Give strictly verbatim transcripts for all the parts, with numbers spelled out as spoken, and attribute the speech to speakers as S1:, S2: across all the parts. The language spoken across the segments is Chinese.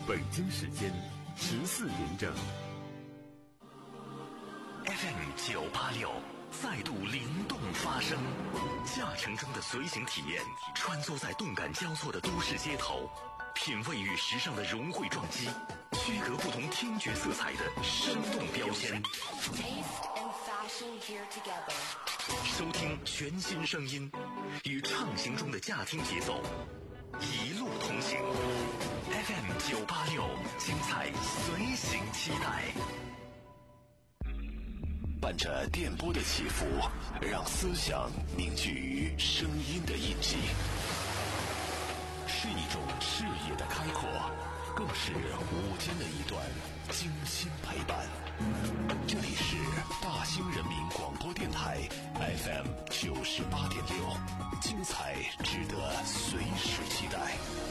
S1: 北京时间十四点整。
S2: F M 九八六再度灵动发声，驾乘中的随行体验，穿梭在动感交错的都市街头，品味与时尚的融汇撞击，区隔不同听觉色彩的生动标签。收听全新声音，与畅行中的驾听节奏，一路同行。F M 九八六，精彩随行期待。伴着电波的起伏，让思想凝聚于声音的印记，是一种视野的开阔，更是午间的一段精心陪伴。这里是大兴人民广播电台 F M 九十八点六，精彩值得随时期待。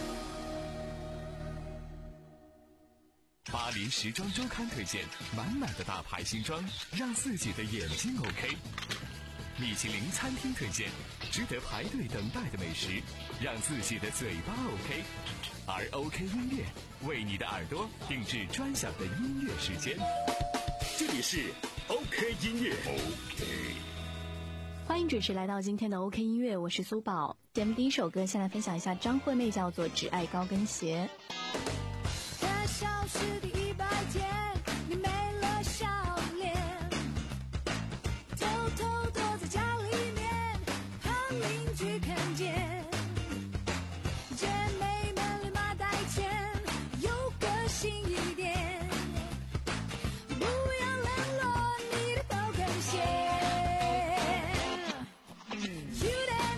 S3: 巴黎时装周刊推荐满满的大牌新装，让自己的眼睛 OK。米其林餐厅推荐值得排队等待的美食，让自己的嘴巴 OK。而 OK 音乐为你的耳朵定制专享的音乐时间。这里是 OK 音乐 OK。
S4: 欢迎准时来到今天的 OK 音乐，我是苏宝。节目第一首歌先来分享一下张惠妹，叫做《只爱高跟鞋》。
S5: 消失的一百天，你没了笑脸，偷偷躲在家里面，怕邻居看见。姐妹们立马带钱，有个性一点，不要冷落你的高跟鞋。You and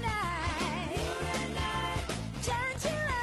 S5: I， 站起来。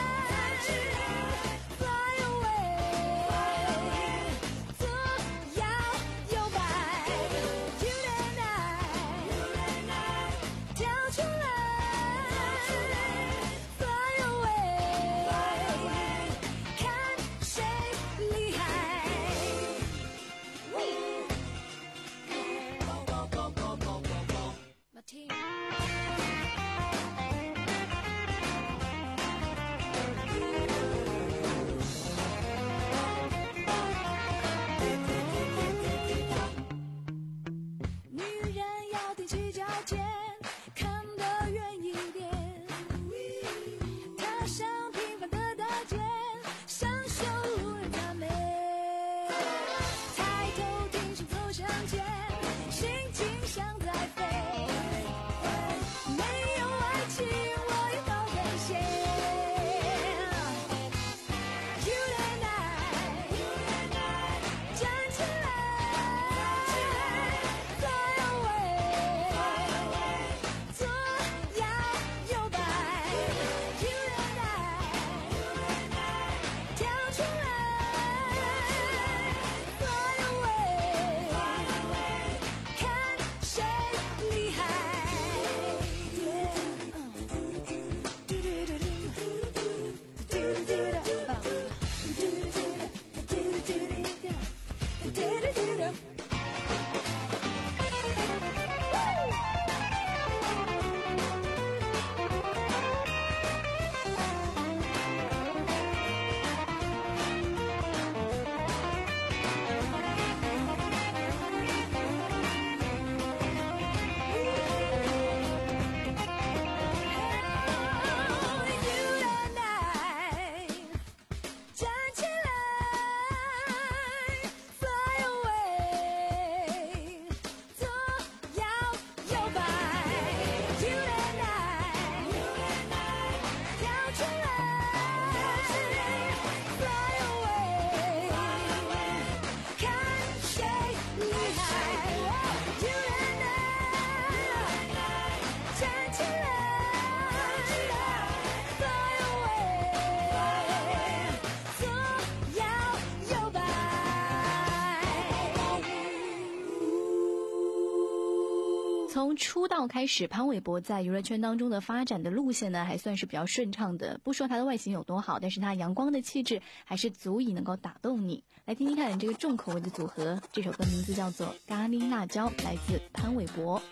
S4: 从出道开始，潘玮柏在娱乐圈当中的发展的路线呢，还算是比较顺畅的。不说他的外形有多好，但是他阳光的气质还是足以能够打动你。来听听看这个重口味的组合，这首歌名字叫做《咖喱辣椒》，来自潘玮柏。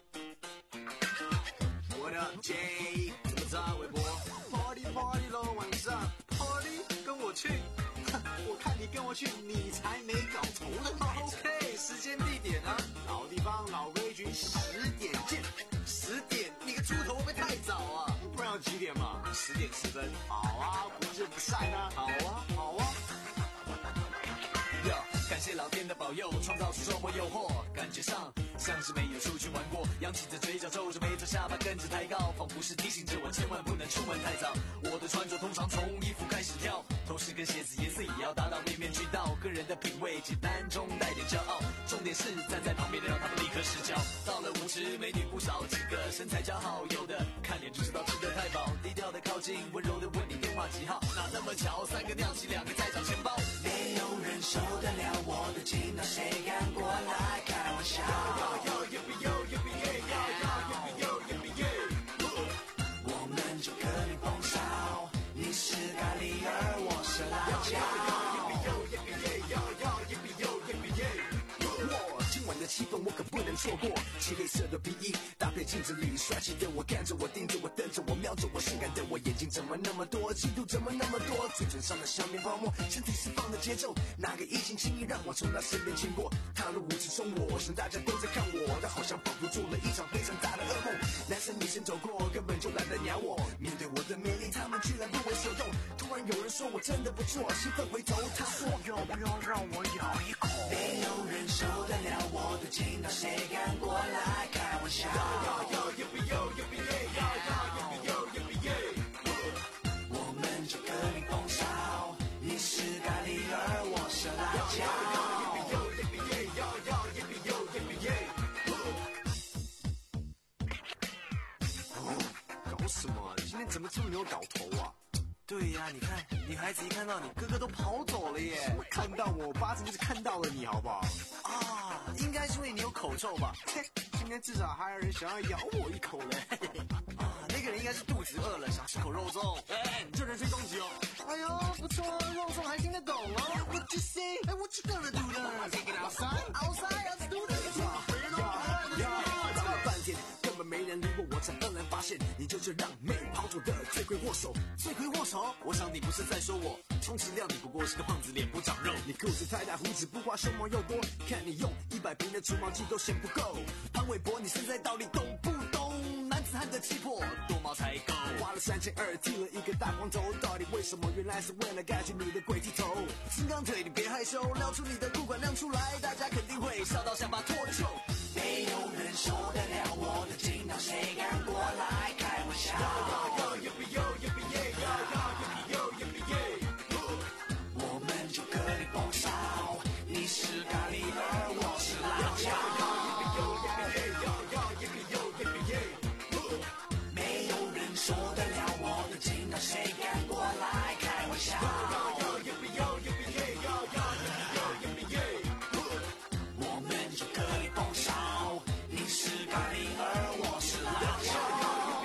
S6: What up, Jay？ 怎么着，玮柏 ？Party Party 咯，晚上 Party 跟我去。 你跟我去，你才没搞头的。OK， 时间地点呢？老地方老规矩，十点见。十点？你个猪头会不会太早啊？不然要几点嘛？十点十分。好啊，不见不散啊。好啊，好啊。
S7: 感谢老天的保佑，创造出周末诱惑，感觉上像是没有出去玩过，扬起着嘴角，皱着眉头，下巴跟着抬高，仿佛是提醒着我千万不能出门太早。我的穿着通常从衣服开始挑，头饰跟鞋子颜色也要达到面面俱到，个人的品味简单中带点骄傲，重点是站在旁边的让他们立刻失焦。到了舞池，美女不少，几个身材姣好，有的看脸就知道吃得太饱，低调的靠近，温柔的问你电话几号，哪那么巧，三个尿急，两个在找钱包，没有人受得了我的劲道，谁敢过来开玩笑？我们就跟你蹦烧，你是咖喱儿，我是辣椒。今晚的气氛我可不能错过，漆黑色的皮衣搭配镜子里帅气的我，看着我，盯着我，瞪着我，瞄着我，性感的我，眼睛怎么那么多，嫉妒怎么那么多，嘴唇上的香槟泡沫，身体释放的节奏，哪个异性轻易让我从他身边经过？踏入舞池中，我想大家都在看我，但好像仿佛做了一场非常大的噩梦。男生女生走过，根本就懒得鸟我，面对我的魅力，他们居然不为所动。突然有人说我真的不错，兴奋回头，他说要不要让我咬一口？没有人受得了我的劲道，谁敢过来开玩笑？我们就跟你蹦烧，你是咖喱儿，我是辣椒。
S6: 搞什么？今天怎么这么没有搞头啊？
S7: 对呀、啊，你看，女孩子一看到你，个个都跑走了耶。
S6: 看到我，八成就是看到了你，好不好？
S7: 啊，应该是因为你有口臭吧？
S6: 嘿，今天至少还有人想要咬我一口嘞。
S7: 啊，那个人应该是肚子饿了，想吃口肉粽。哎，你这人身攻击哦！
S6: 哎呦，不错啊，肉粽还听得懂哦。What you say? Hey, what you gonna do then? Take it outside. Outside, let's do this.
S7: 没人理我，我才愕然发现，你就是让妹跑走的罪魁祸首。罪魁祸首？我想你不是在说我，充其量你不过是个胖子，脸不长肉。
S6: 你裤子太大，胡子不刮，胸毛又多，看你用一百瓶的除毛剂都嫌不够。
S7: 潘玮柏，你现在到底懂不懂男子汉的气魄？多毛才够。
S6: 花了三千二剃了一个大光头，到底为什么？原来是为了盖住你的鬼剃头。
S7: 金刚腿，你别害羞，撩出你的裤管亮出来，大家肯定会笑到想把脱臼。没有人受得了我的劲道，谁敢过来开玩笑？我们就跟你蹦烧，你是咖喱儿，我是辣椒。没有人受得了我的劲道，谁敢过来开玩笑？我们就跟你蹦烧，你是咖喱儿，我是辣椒。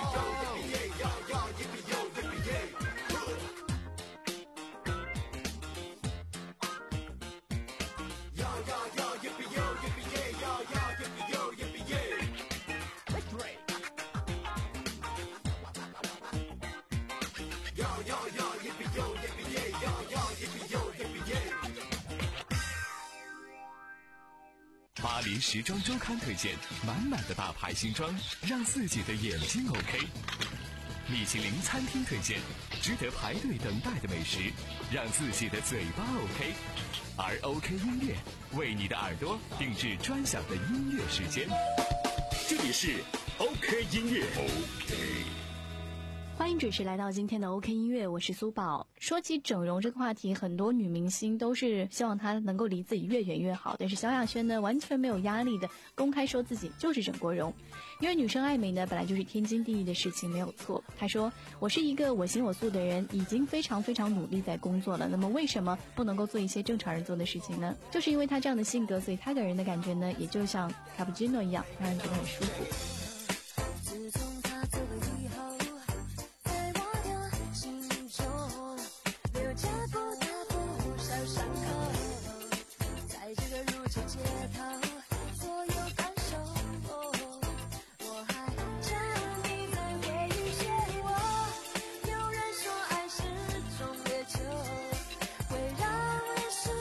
S3: 巴黎时装周刊推荐满满的大牌新装，让自己的眼睛 OK。米其林餐厅推荐值得排队等待的美食，让自己的嘴巴 OK。而 OK 音乐为你的耳朵定制专享的音乐时间。
S1: 这里是 OK 音乐。OK。
S4: 欢迎准时来到今天的 OK 音乐，我是苏宝。说起整容这个话题，很多女明星都是希望她能够离自己越远越好，但是萧亚轩呢，完全没有压力的公开说自己就是整过容。因为女生爱美呢，本来就是天经地义的事情，没有错。她说，我是一个我行我素的人，已经非常非常努力在工作了，那么为什么不能够做一些正常人做的事情呢？就是因为她这样的性格，所以她给人的感觉呢，也就像卡布奇诺一样，让人觉得很舒服。
S5: 自从他走了以后，在我的心中留下不大不小伤口，在这个如今街头，所有感受，我还沉溺在回忆漩涡。有人说爱是种烈酒，会让人失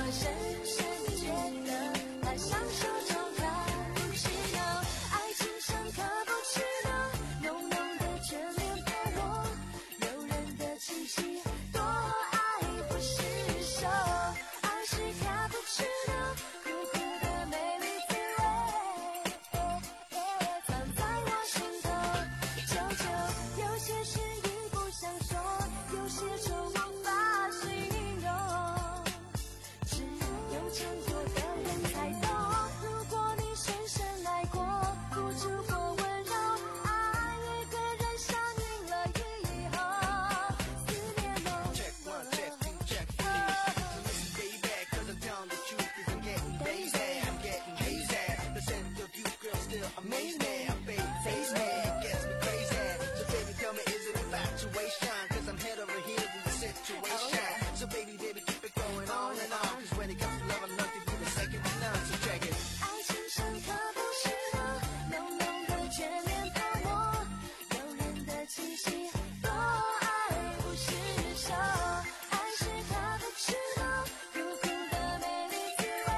S5: 深深地觉得它像手中的武器呢。爱情像卡布奇诺，浓浓的眷恋泡沫，诱人的气息，多爱不释手。爱是卡布奇诺，苦苦的美丽滋味，藏在我心头。久久，有些事已不想说，有些愁无法形容，只有见过的人才懂。如果你深深爱过，付出过温柔，爱一个人上瘾了以后，思念浓。
S6: Check one, check two, check three. Listen, baby, 'cause I'm telling the truth, 'cause I'm getting lazy, I'm getting hazy. The scent of you, girl, still amaze me. I'm baby, face me, it gets me crazy. So baby, tell me, is it infatuation? 'Cause I'm head over heels in the situation. So baby, baby, keep it going on and on. 'Cause when it comes to love, I'm nothing even second to none. So check it.
S5: 爱情像卡布奇诺，浓浓的眷恋泡沫，诱人的气息，多爱不释手。爱是卡布奇诺，苦苦的美丽滋味，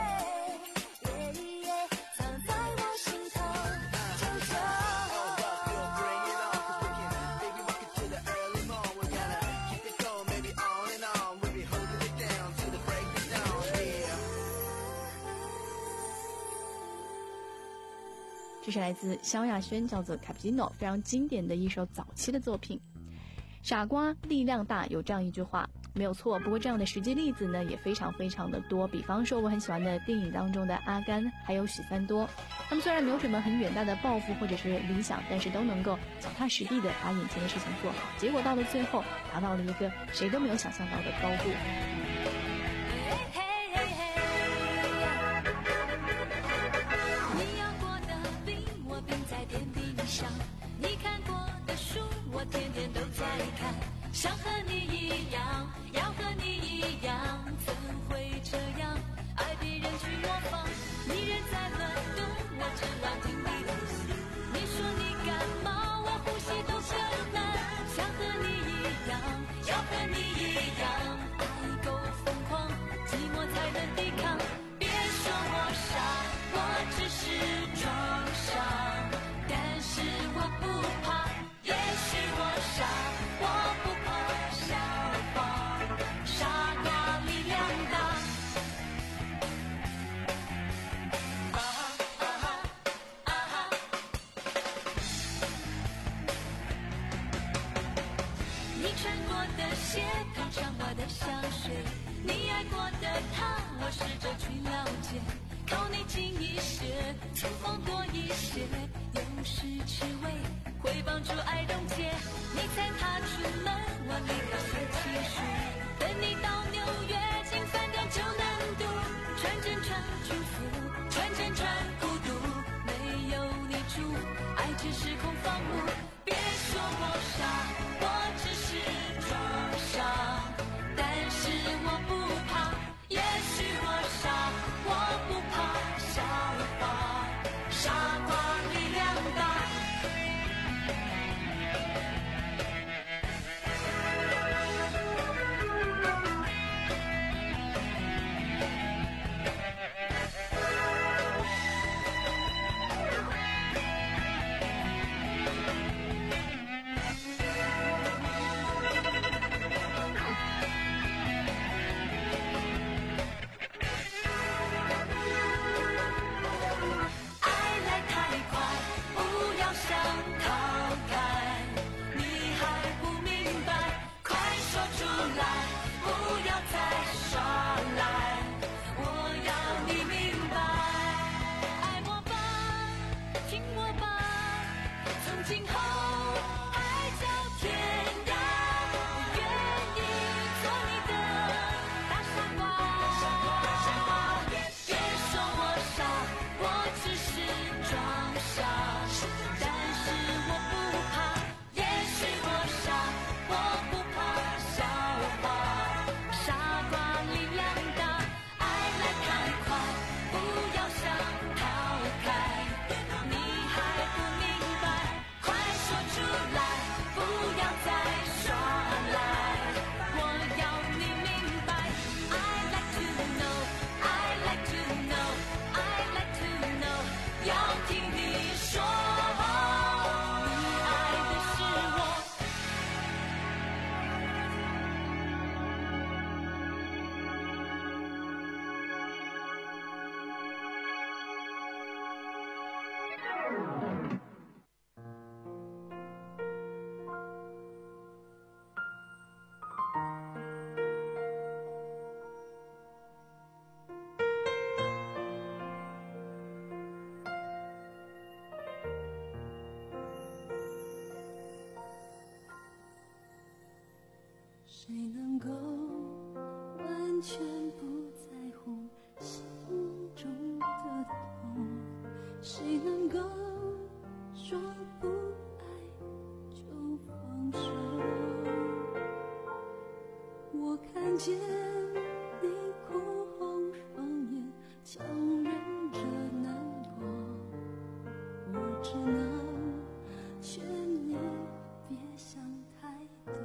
S5: 藏在我心头。久久。
S6: Oh, but we'll bring it on, 'cause we can, baby, rock it to the early morn. We're gonna keep it going, baby, on and on. We'll be holding it down till the break of dawn, yeah.
S4: 这是来自萧亚轩，叫做《Cappuccino》，非常经典的一首早期的作品。傻瓜力量大，有这样一句话没有错，不过这样的实际例子呢也非常非常的多。比方说我很喜欢的电影当中的阿甘还有许三多，他们虽然没有什么很远大的抱负或者是理想，但是都能够脚踏实地的把眼前的事情做好，结果到了最后达到了一个谁都没有想象到的高度。
S5: 你要过的冰，我冰在天地上；你看过的书，我天天都在看。想和你一样，要和你一样，怎会这样？爱别人去模仿，你人在乱动，我只乱听你的心。你说你感冒，我呼吸都更难。想和你一样，要和你一样，爱够疯狂，寂寞才能抵抗。别说我傻，我只是装傻，但是我不怕。也许我傻，我不怕笑话，傻瓜力量大。啊哈啊哈啊哈。你穿过的鞋，涂上我的香水，你爱过的他，我试着去了解。靠你近一些，粗放多一些，有时吃味会帮助爱溶解。你才踏出门，我立刻写情书，等你到纽约，进饭店就难度。穿针穿祝福，穿针穿孤独，没有你住，爱只是空房屋。别说我傻，我只是装傻，但是我不怕。也许我傻，我不怕笑话，傻瓜力量大。 全不在乎心中的痛，谁能够说不爱就放手？我看见你哭红双眼，强忍着难过，我只能劝你别想太多。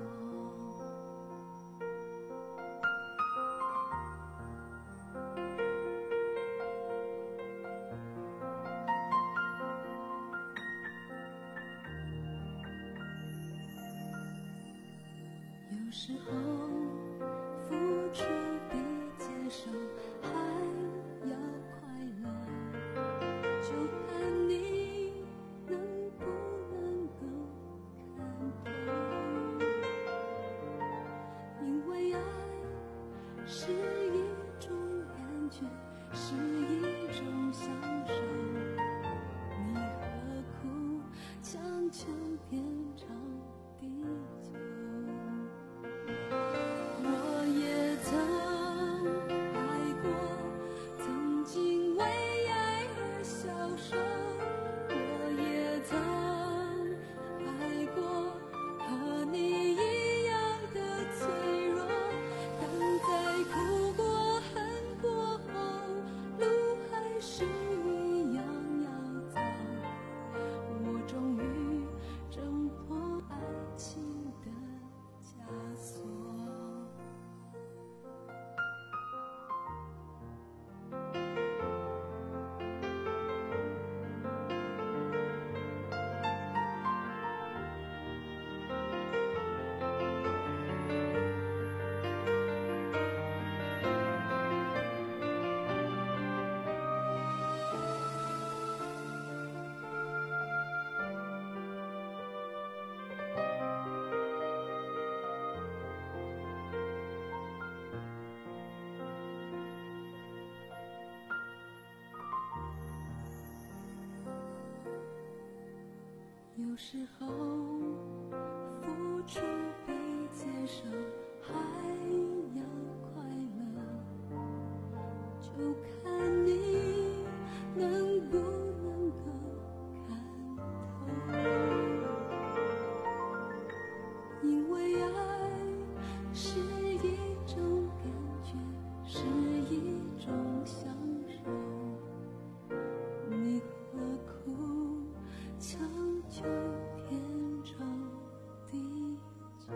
S5: 有时候付出比接受还要快乐，就看你能不能够看透。因为爱是一种感觉，是一种享受，你何苦强求变成地久？我也曾爱过，曾经为爱而消瘦，我也曾爱过，和你一样的脆弱，但在哭过恨过后，路还是一样要走，我终于挣脱爱情的枷锁。有时候付出比接受还要快乐，就看你能不能够看透。因为爱是一种感觉，是一种享受，你何苦强求变成地久？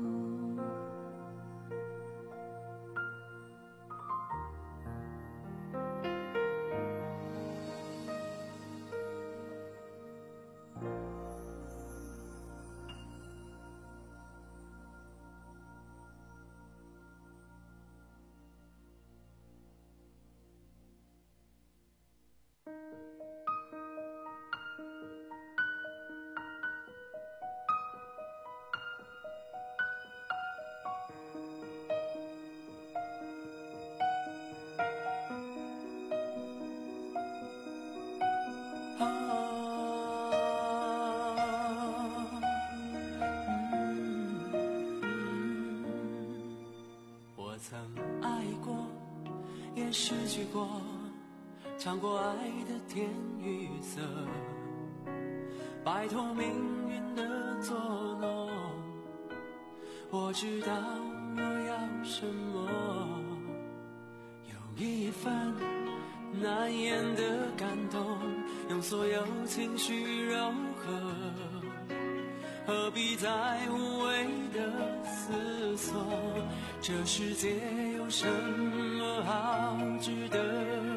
S7: 我曾爱过，也失去过，尝过爱的甜与涩，摆脱命运的捉弄。我知道我要什么，有一份难言的感动，用所有情绪柔和，何必再无谓的思索？这世界有什么好值得？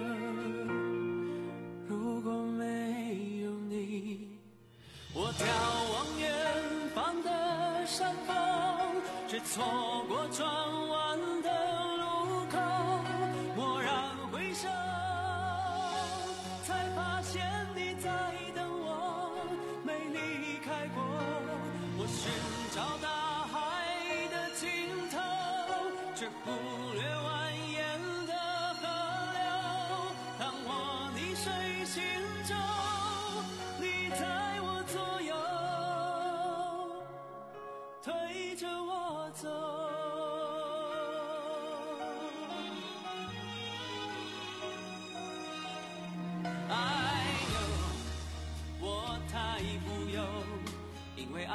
S7: 如果没有你，我眺望远方的山峰，却错过转弯的路口。蓦然回首，才发现你在等我，没离开过。我寻找大海的尽头，却忽略蜿蜒的河流。当我溺水行舟，你在我左右，推着我走。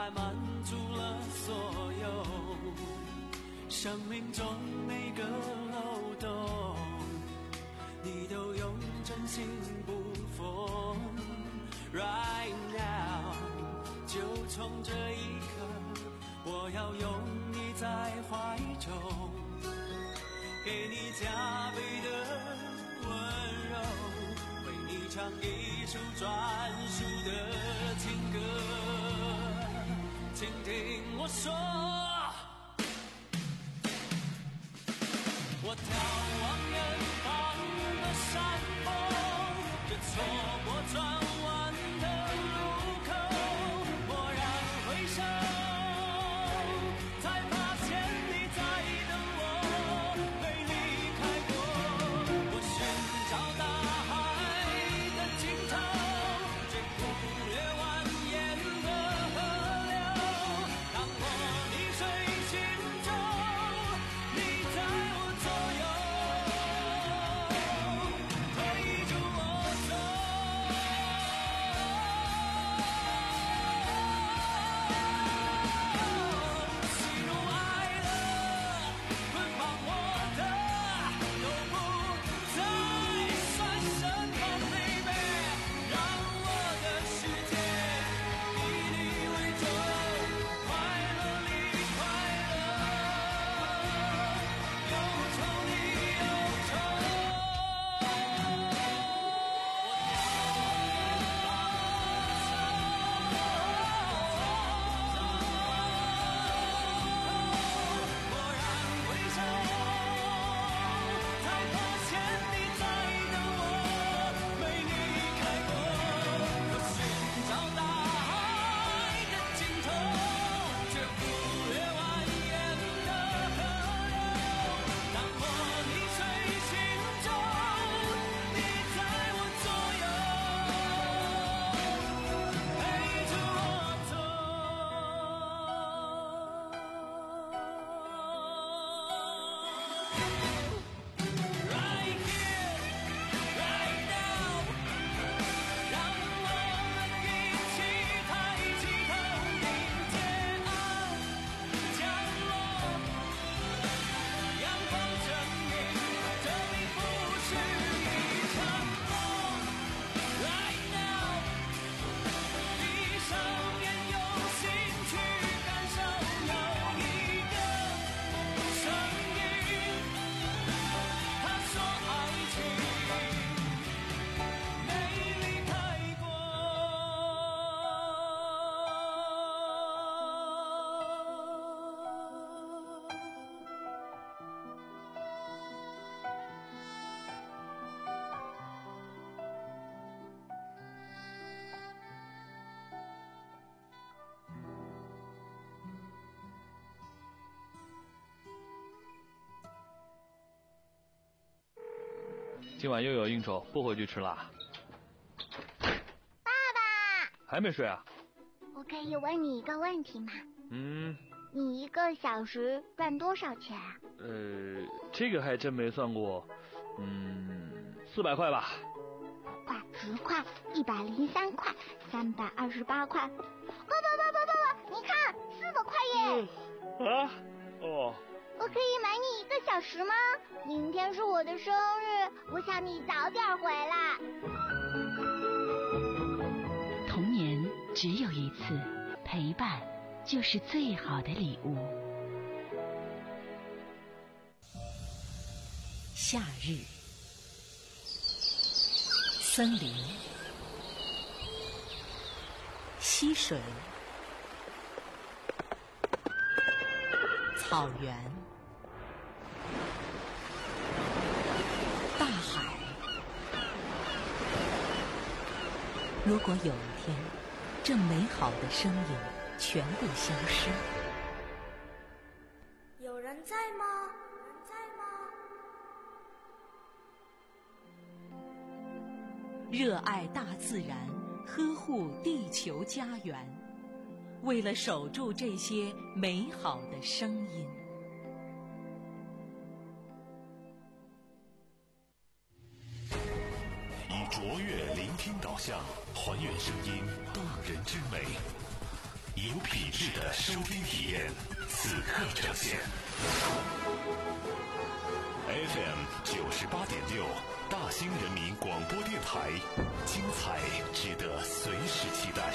S7: 爱满足了所有生命中每个漏洞，你都用真心不缝。 Right now， 就从这一刻，我要拥你在怀中，给你加倍的温柔，为你唱一首专属的情歌，请听我说。我眺望远方的山峰，这错过转弯的路口，蓦然回首，才发现你在等我，没离开过。我寻找大海的尽头，却忽略蜿蜒的河流。当我逆水行舟，你在我左右，推着我走。喜怒哀乐，捆绑我的都不再算什么 ，baby， 让我的世界以你为重，快乐里快乐，忧愁里忧愁。我蓦然回首，才发现你在等我，没离开过。我寻找大海的尽头，却忽略蜿蜒的河流。当我逆水行舟，你在我左右，陪着我走。Right here, right now， 让我们一起抬起头，迎接爱降落。阳光证明，这里不是一场梦。Right now， 闭上眼，用心去感受，有一个声音，他说爱情没离开过。
S8: 今晚又有应酬，不回去吃啦。
S9: 爸爸，
S8: 还没睡啊？
S9: 我可以问你一个问题吗？
S8: 嗯，
S9: 你一个小时赚多少钱啊？
S8: 呃，这个还真没算过。嗯，四百块吧。
S9: 块、十块、一百零三块、三百二十八块。爸爸爸爸爸爸，你看，四百块耶！
S8: 啊？哦。
S9: 我可以买你一个小时吗？明天是我的生日，我想你早点回来。
S10: 童年只有一次，陪伴就是最好的礼物。夏日，森林，溪水，草原，大海。如果有一天，这美好的声音全部消失，
S5: 有人在吗？有人在吗？
S10: 热爱大自然，呵护地球家园，为了守住这些美好的声音。
S2: 以卓越聆听导向，还原声音动人之美。 有品质的收听体验，此刻呈现。F M 九十八点六，大兴人民广播电台，精彩值得随时期待。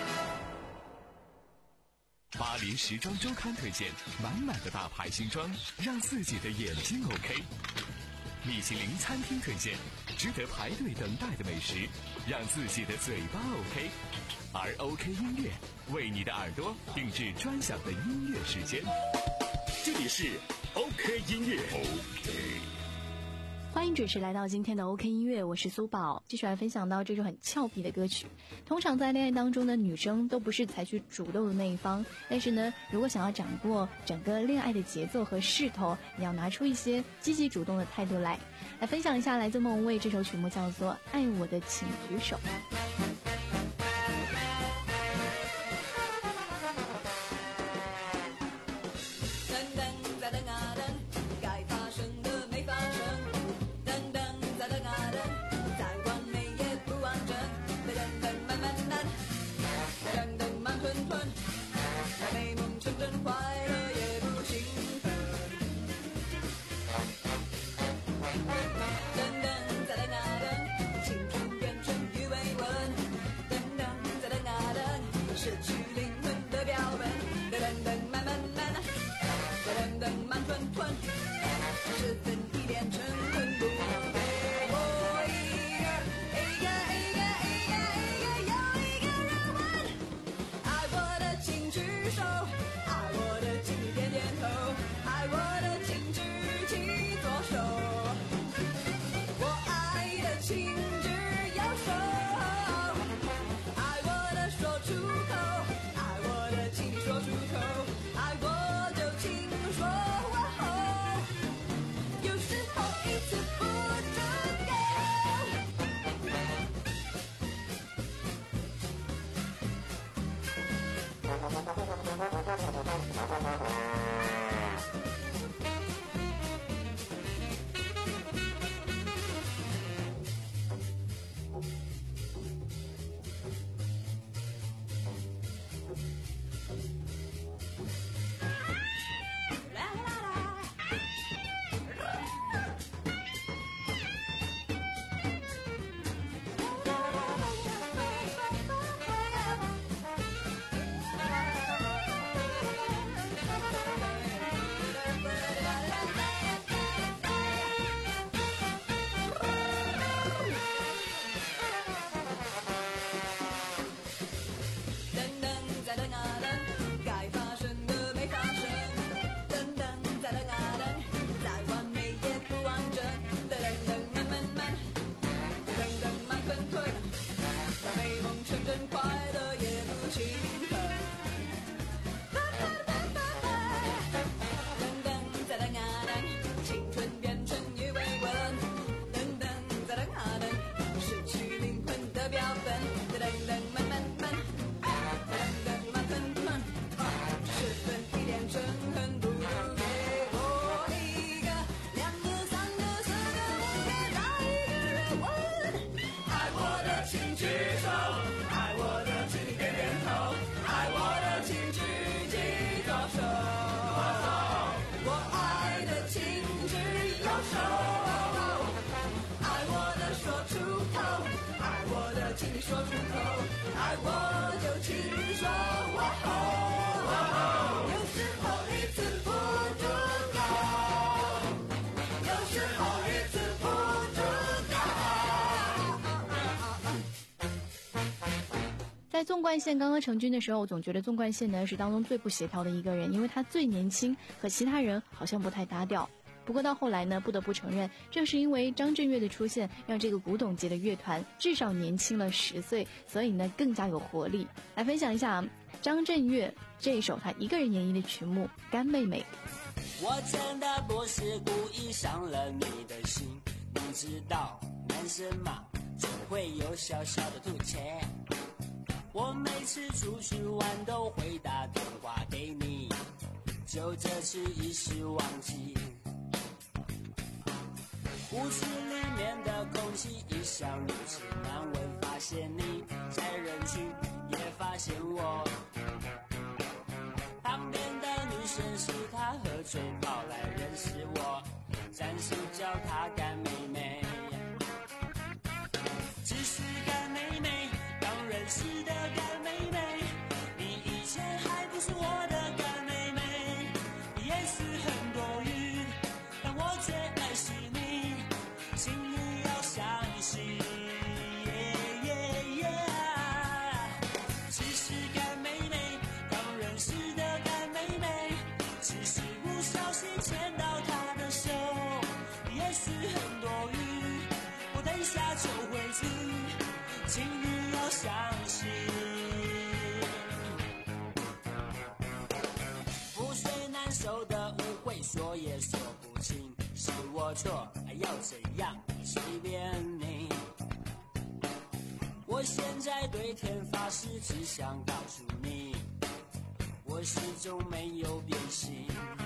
S3: 巴黎时装周刊推荐满满的大牌新装，让自己的眼睛 OK。米其林餐厅推荐值得排队等待的美食，让自己的嘴巴 OK。而 OK 音乐为你的耳朵定制专享的音乐时间。
S1: 这里是 OK 音乐 OK。
S4: 欢迎准时来到今天的 OK 音乐，我是苏宝，继续来分享到这首很俏皮的歌曲。通常在恋爱当中呢，女生都不是采取主动的那一方，但是呢，如果想要掌握整个恋爱的节奏和势头，你要拿出一些积极主动的态度来。来分享一下来自莫文蔚这首曲目，叫做《爱我的请举手》。
S5: 请你说出口，爱我就请说我吼。有时候一次不足够，有时候一次不足够。
S4: 在纵贯线刚刚成军的时候，我总觉得纵贯线呢是当中最不协调的一个人，因为他最年轻，和其他人好像不太搭调。不过到后来呢，不得不承认，正是因为张震岳的出现，让这个古董级的乐团至少年轻了十岁，所以呢更加有活力。来分享一下张震岳这一首他一个人演绎的曲目《干妹妹》。
S11: 我真的不是故意伤了你的心，你知道男生嘛，总会有小小的吐槽。我每次出去玩都会打电话给你，就这次一时忘记。屋子里面的空气一向如此难闻，发现你在人群，也发现我。 嘴跑来认识我，暂时叫她干妹妹。只是干妹妹，刚认识的干妹妹，你以前还不是我的干妹妹。也许很多余，但我最爱是你，请你要相信。只是干妹妹，刚认识的干妹妹，只是不小心牵到她的手。也许很多余，我等下就回去，请你要相信。覆水难收的误会，说也说不清，是我错，还要怎样？随便你。我现在对天发誓，只想告诉你，我始终没有变心。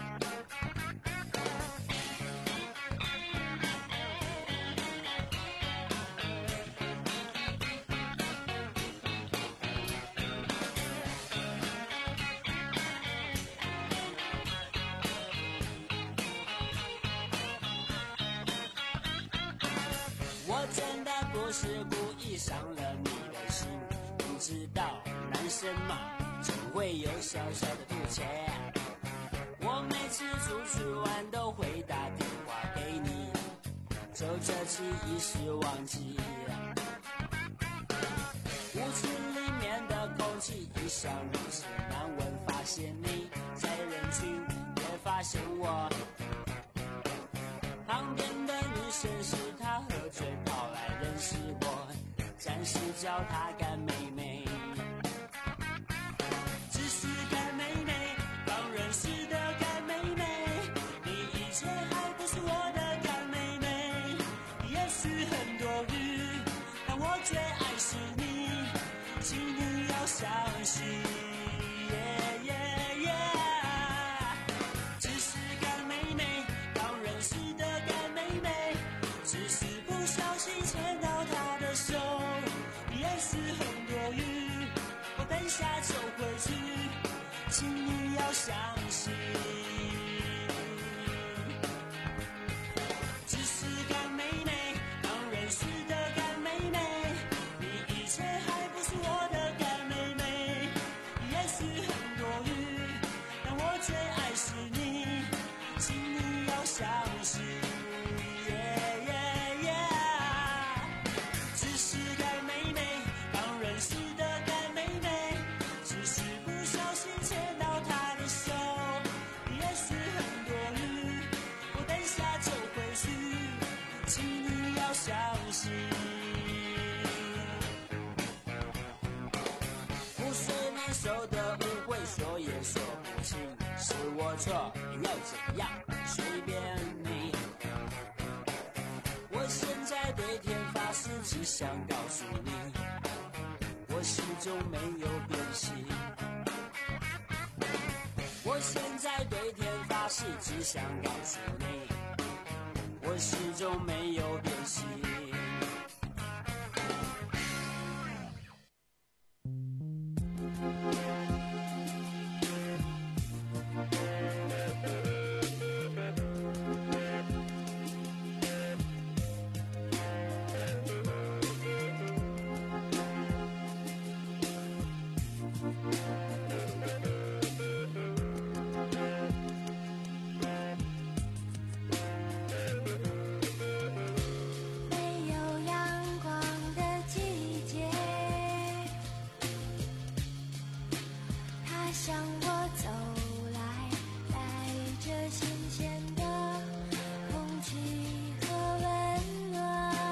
S11: 我真的不是故意伤了你的心，你知道男生嘛，总会有小小的肚脐。我每次出去玩都会打电话给你，就这次一时忘记。屋子里面的空气一向如此难闻，发现你在人群也发现我。旁边的女生是她喝醉跑来认识我，暂时叫她干妹妹。只是干妹妹，刚认识的干妹妹，你以前还不是我的干妹妹。也许很多余，但我最爱是你，请你要相信。Yeah, yeah, yeah. 只是干妹妹，刚认识的干妹妹，只是不小心牵到她的手。也许很多余，我等下就回去，请你要相信。只是干妹妹，刚认识的干妹妹，你以前还不是我的干妹妹。也许很多余，但我最爱是你，请你要相信。Yeah, yeah, yeah. 只是干妹妹，刚认识的干妹妹，只是不小心牵到她的手。也许很多余，我等下就回去，请你要相信。覆水难收的误会，说也说不清，是我错，要怎样？随便你。我现在对天发誓，只想告诉你，我始终没有变心。我现在对天发誓，只想告诉你，我始终没有变心。
S5: 没有阳光的季节，它向我走来，带着新鲜的空气和温暖，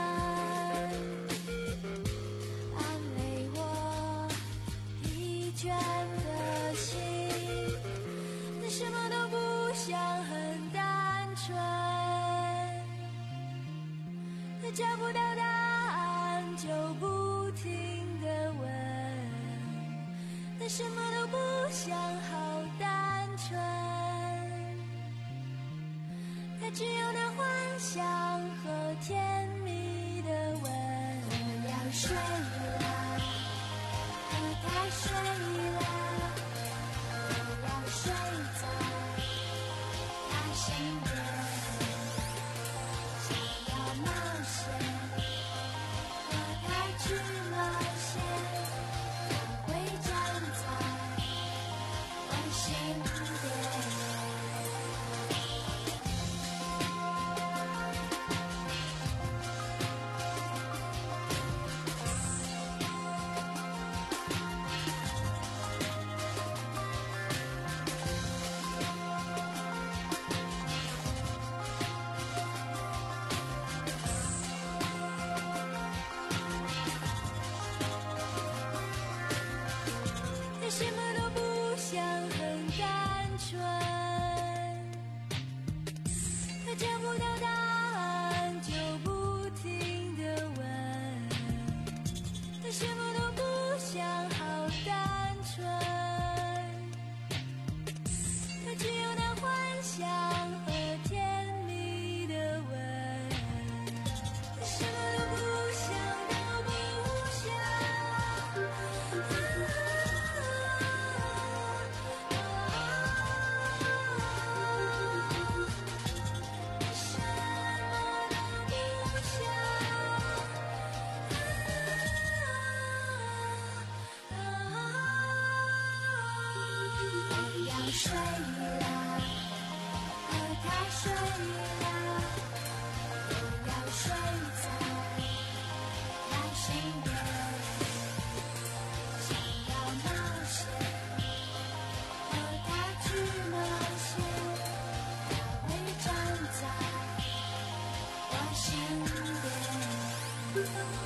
S5: 安慰我疲倦的心。它什么都不想，很单纯。他找不到答案，就不停地问。他什么都不想，好单纯。他只有那幻想和甜蜜的吻。我要睡了，和他睡了，我要睡在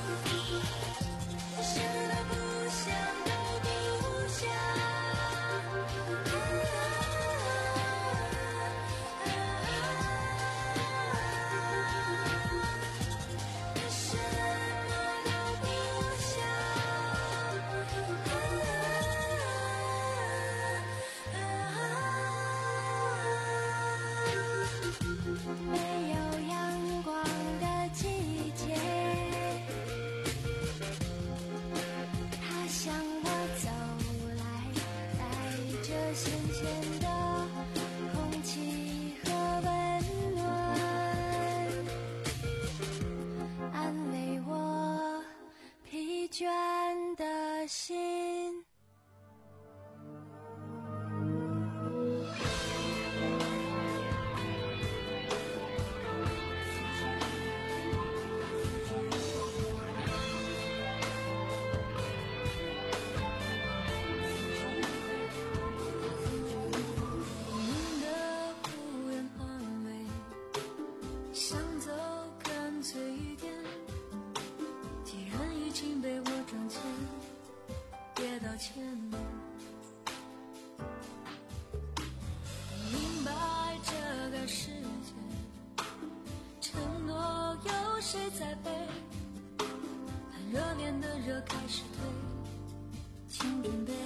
S5: 明白这个世界，承诺有谁在背？当热恋的热开始退，请准备。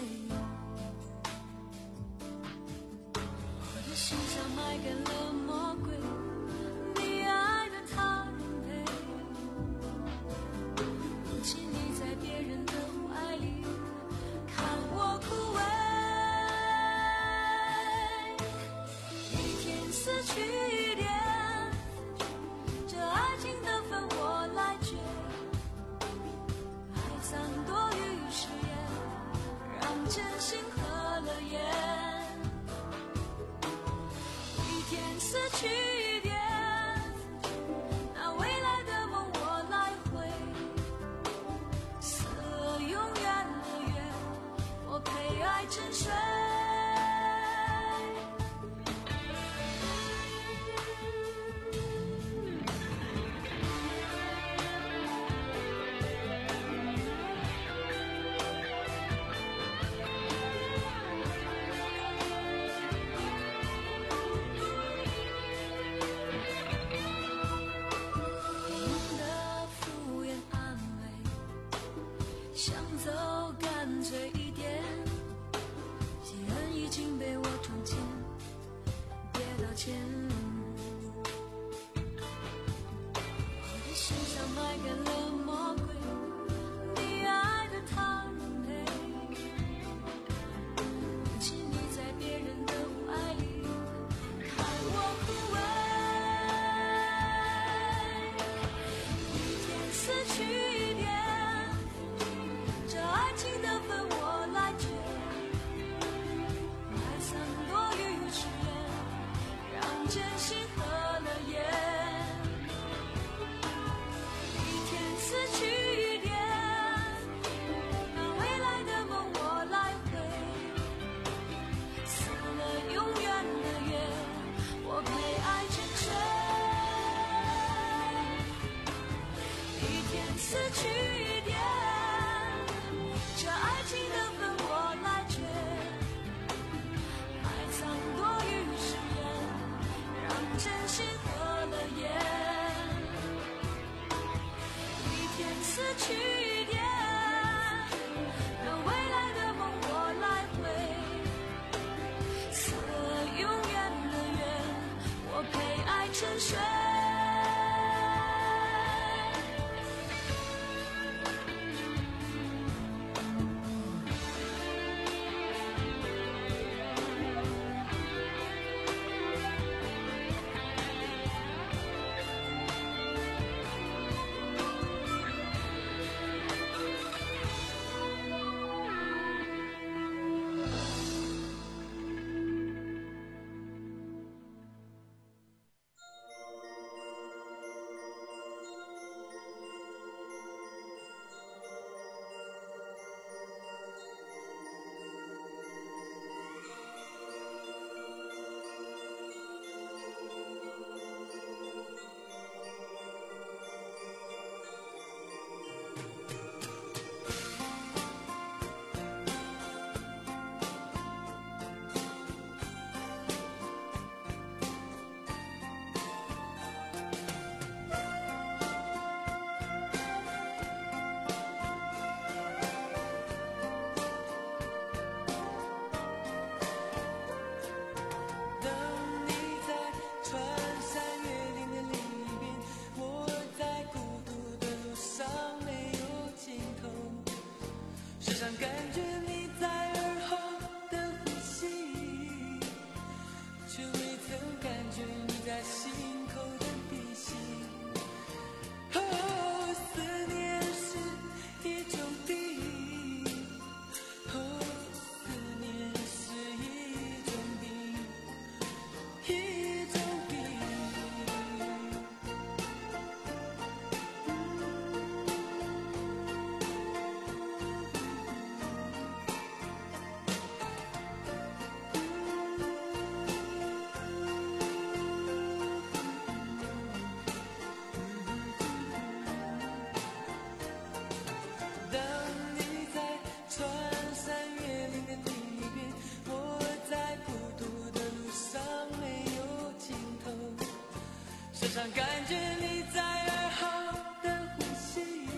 S5: 我的心像卖给了魔鬼，你爱的他人陪，不请你在别人的怀里看我枯萎。死去一点，这爱情的分我来决，爱残多于誓言，让真心合了眼。一天死去一点，那未来的梦我来回，死了永远的约，我陪爱沉睡。想走干脆一点，既然已经被我撞见，别道歉。我的心像卖给了魔鬼，你爱的他人陪，不请你在别人的怀里看我枯萎。一天死去一点，
S11: 上感觉你在耳后的呼吸，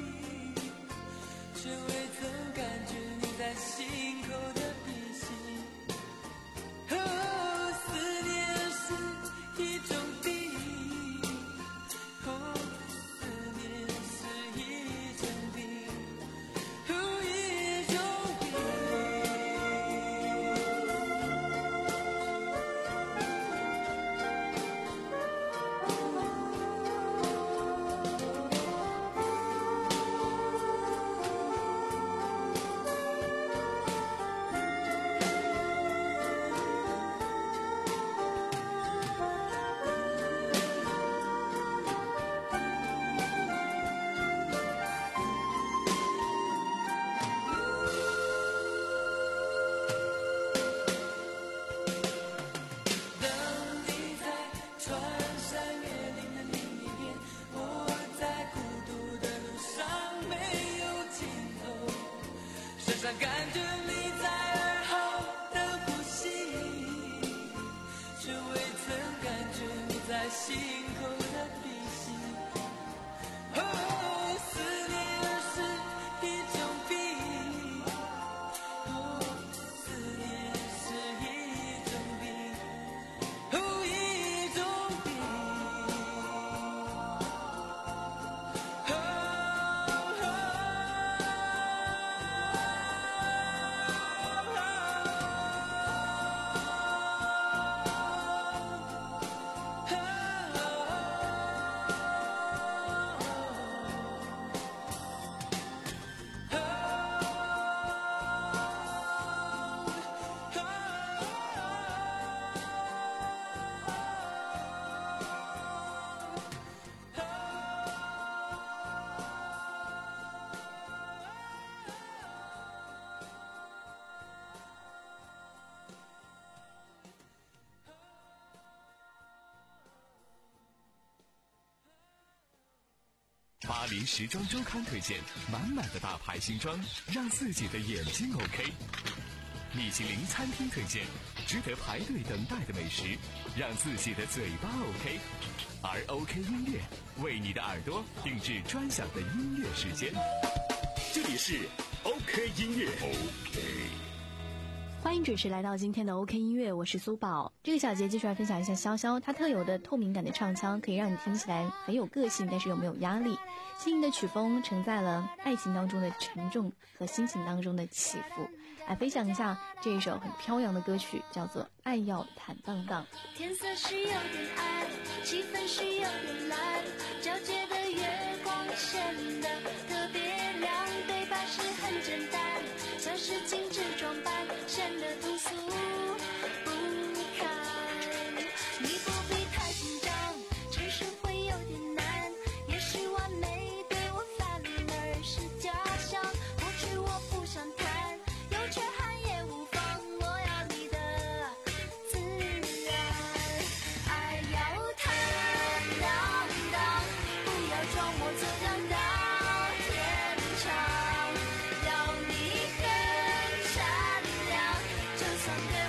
S11: 却未曾感觉你在心口的鼻息。哦，思念是一种病，哦，思念是一种病，哦，一种感觉你在耳后的呼吸，却未曾感觉你在心口的鼻息。哦，思念是一种病，哦，思念是一种病，哦，一种病。
S3: 巴黎时装周刊推荐满满的大牌新装，让自己的眼睛 OK。米其林餐厅推荐值得排队等待的美食，让自己的嘴巴 OK。而 OK 音乐为你的耳朵定制专享的音乐时间。
S1: 这里是 OK 音乐 OK。
S4: 欢迎准时来到今天的 OK 音乐，我是苏宝。这个小节继续来分享一下潇潇，他特有的透明感的唱腔，可以让你听起来很有个性，但是又没有压力。轻盈的曲风承载了爱情当中的沉重和心情当中的起伏。来分享一下这一首很飘扬的歌曲，叫做《爱要坦荡荡》。
S5: 天色是有点暗，气氛是有点蓝，皎洁的月光显得特别亮，对白是很简单，像是精致装扮，显得通俗不堪。你不必太紧张，承受会有点难，也许完美对我反而是假象，过去我不想谈，有缺憾也无妨，我要你的自然。爱要坦荡荡，不要装模作样到天长，要你很善良，就算对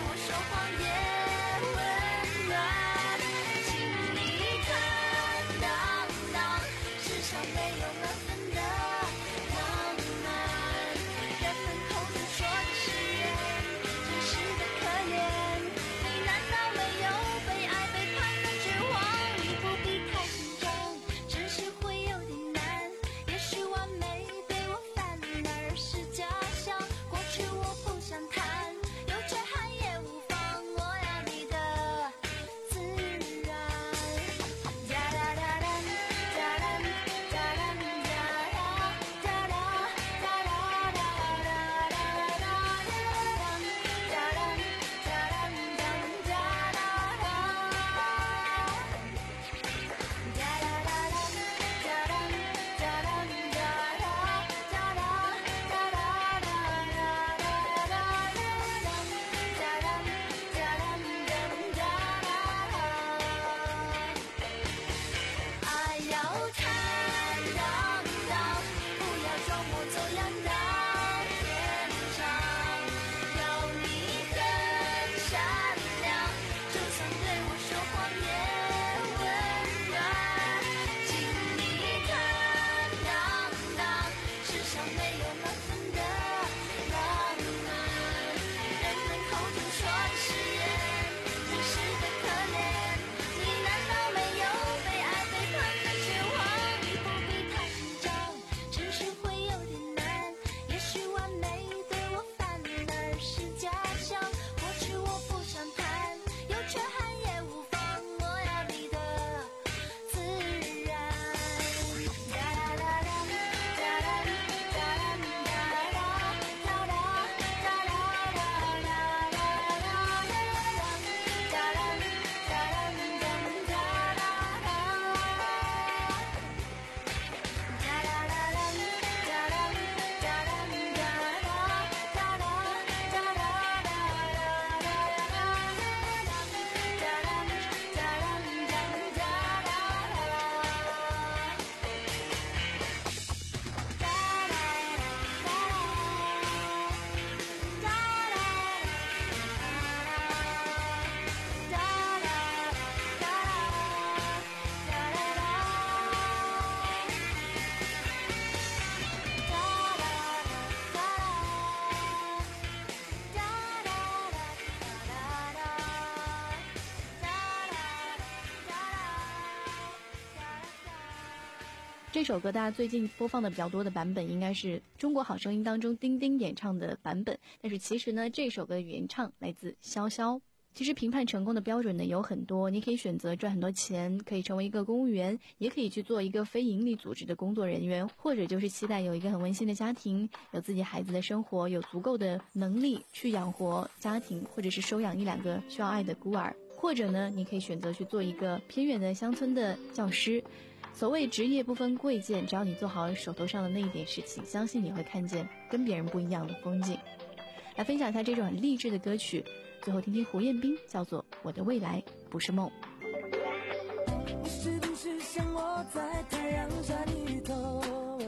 S4: 这首歌大家最近播放的比较多的版本应该是中国好声音当中丁丁演唱的版本，但是其实呢这首歌的原唱来自潇潇。其实评判成功的标准呢有很多，你可以选择赚很多钱，可以成为一个公务员，也可以去做一个非营利组织的工作人员，或者就是期待有一个很温馨的家庭，有自己孩子的生活，有足够的能力去养活家庭，或者是收养一两个需要爱的孤儿，或者呢你可以选择去做一个偏远的乡村的教师。所谓职业不分贵贱，只要你做好手头上的那一点事情，相信你会看见跟别人不一样的风景。来分享一下这首很励志的歌曲，最后听听胡彦斌，叫做我的未来不是梦。
S5: 你是不是像我在太阳下低头，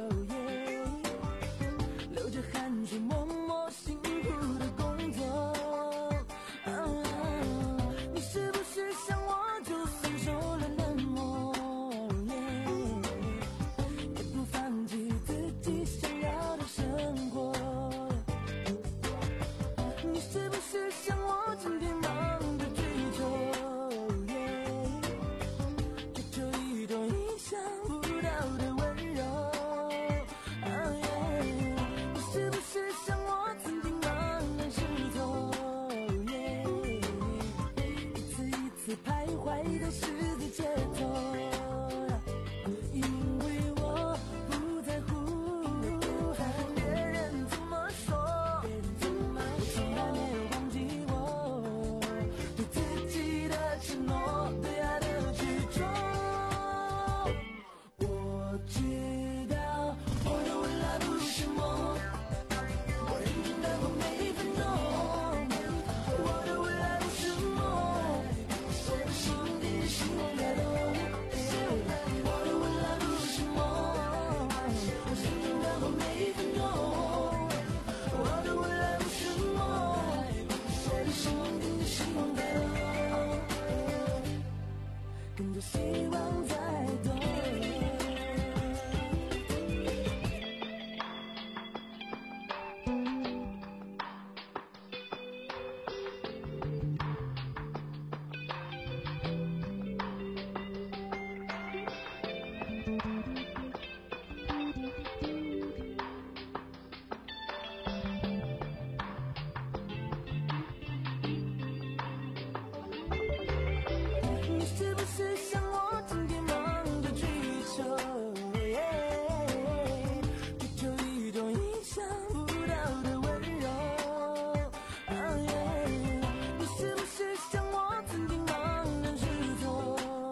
S5: 流着汗水默默辛苦的工作，你是不是像我就算受了冷漠，也不放弃自己想要的生活，你是不是像我整天忙着追求，追求一种意想不到的温柔，你是不是像我曾经茫然失措，一次一次徘徊在十字街头，因为我不在乎别人怎么说，我从来没有忘记我对自己的承诺，对爱的执着。我知道我的未来不是梦，我认真的过每一分钟。我的未来不是梦，我的心底的希望在动。我的未来不是梦，我认真的过每一分钟。我的未来不是梦，我的心底的希望在动，跟着希望在动。你是不是像我整天忙着追求，追求一种意想不到的温柔，你是不是像我曾经茫然失措，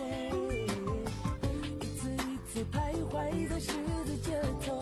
S5: 一次一次徘徊在十字街头，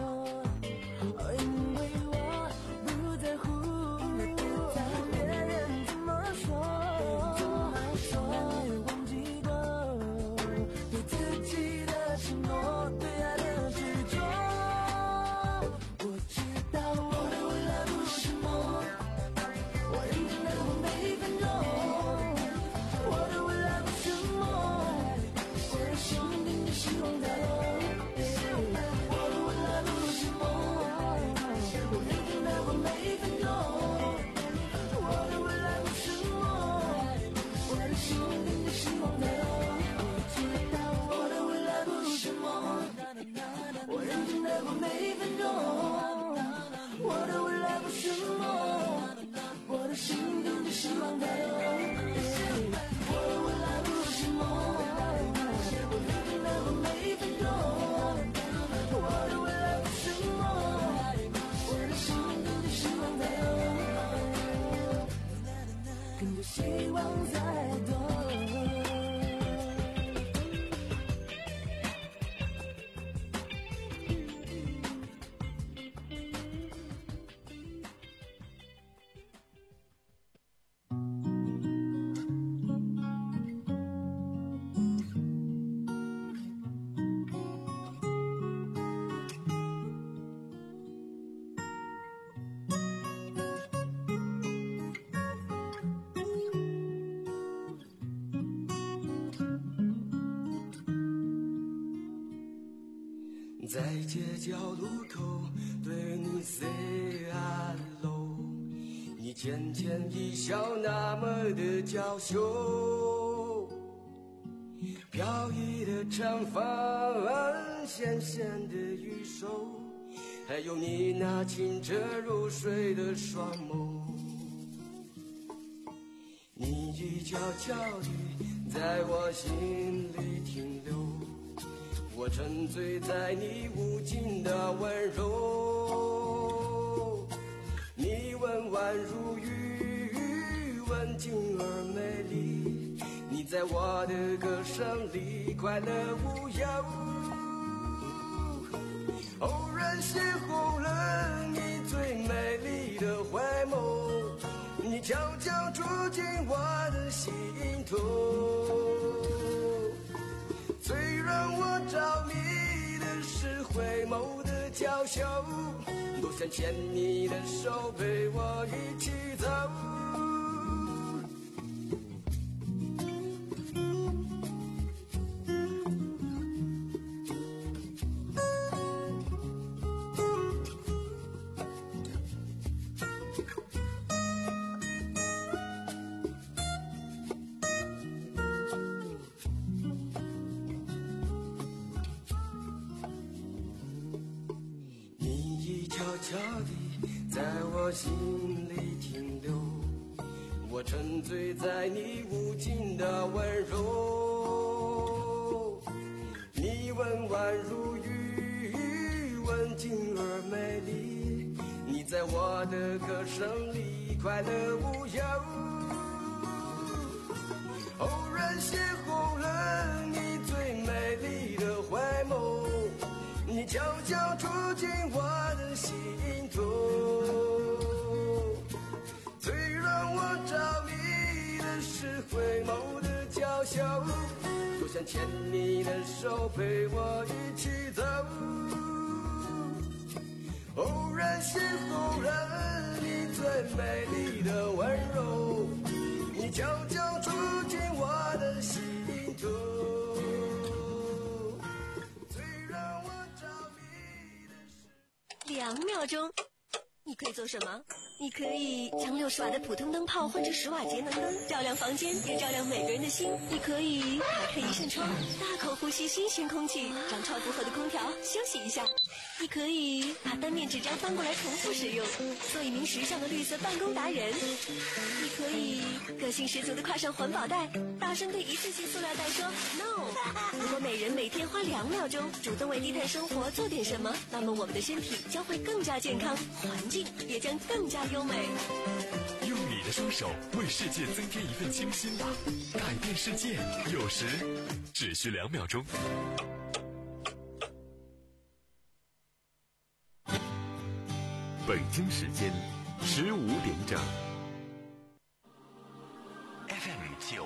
S5: 因为我不在乎别人怎么说，从来没有忘记过对自己的承诺，对爱的执着。我知道我的未来不是梦，我认真的过每一分钟。我的未来不是梦，我的心底的希望在动。我的未来不是梦，我认真的过每一分钟。我的未来不是梦，我的心底的希望在动。我知道我的未来不是梦，我认真的过每一分钟。我的未来不是梦，我的心底的希望在动。我的未来不是梦，我认真的过每一分钟。我的未来不是梦，我的心底的希望在动，跟着希望在动。
S12: 在街角路口对你 say hello， 你浅浅一笑，那么的娇羞，飘逸的长发纤纤的玉手，还有你那清澈如水的双眸。你已悄悄地在我心里停留，我沉醉在你无尽的温柔。你温婉如玉，文静而美丽，你在我的歌声里快乐无忧。偶然邂逅了你最美丽的怀眸，你悄悄住进我的心头。最让我着迷的是回眸的娇羞，多想牵你的手陪我一起走。悄地在我心里停留，我沉醉在你无尽的温柔。你温婉如玉，文静而美丽，你在我的歌声里快乐无忧。偶然邂逅了你最美丽的怀眸，你悄悄住进我的心头。最让我着迷的是回眸的娇羞，多想牵你的手陪我一起走。偶然邂逅了你最美丽的温柔，你悄悄住进我的心头。
S13: 两秒钟，你可以做什么？你可以将六十瓦的普通灯泡换成十瓦节能灯，照亮房间，也照亮每个人的心。你可以打开一扇窗，大口呼吸新鲜空气，让超负荷的空调休息一下。你可以把单面纸张翻过来重复使用，做一名时尚的绿色办公达人。你可以个性十足的挎上环保袋，大声对一次性塑料袋说 no。 如果每人每天花两秒钟主动为低碳生活做点什么，那么我们的身体将会更加健康，环境也将更加优美。
S3: 用你的双手为世界增添一份清新吧，改变世界有时只需两秒钟。
S1: 北京时间十五点整。
S2: F M 九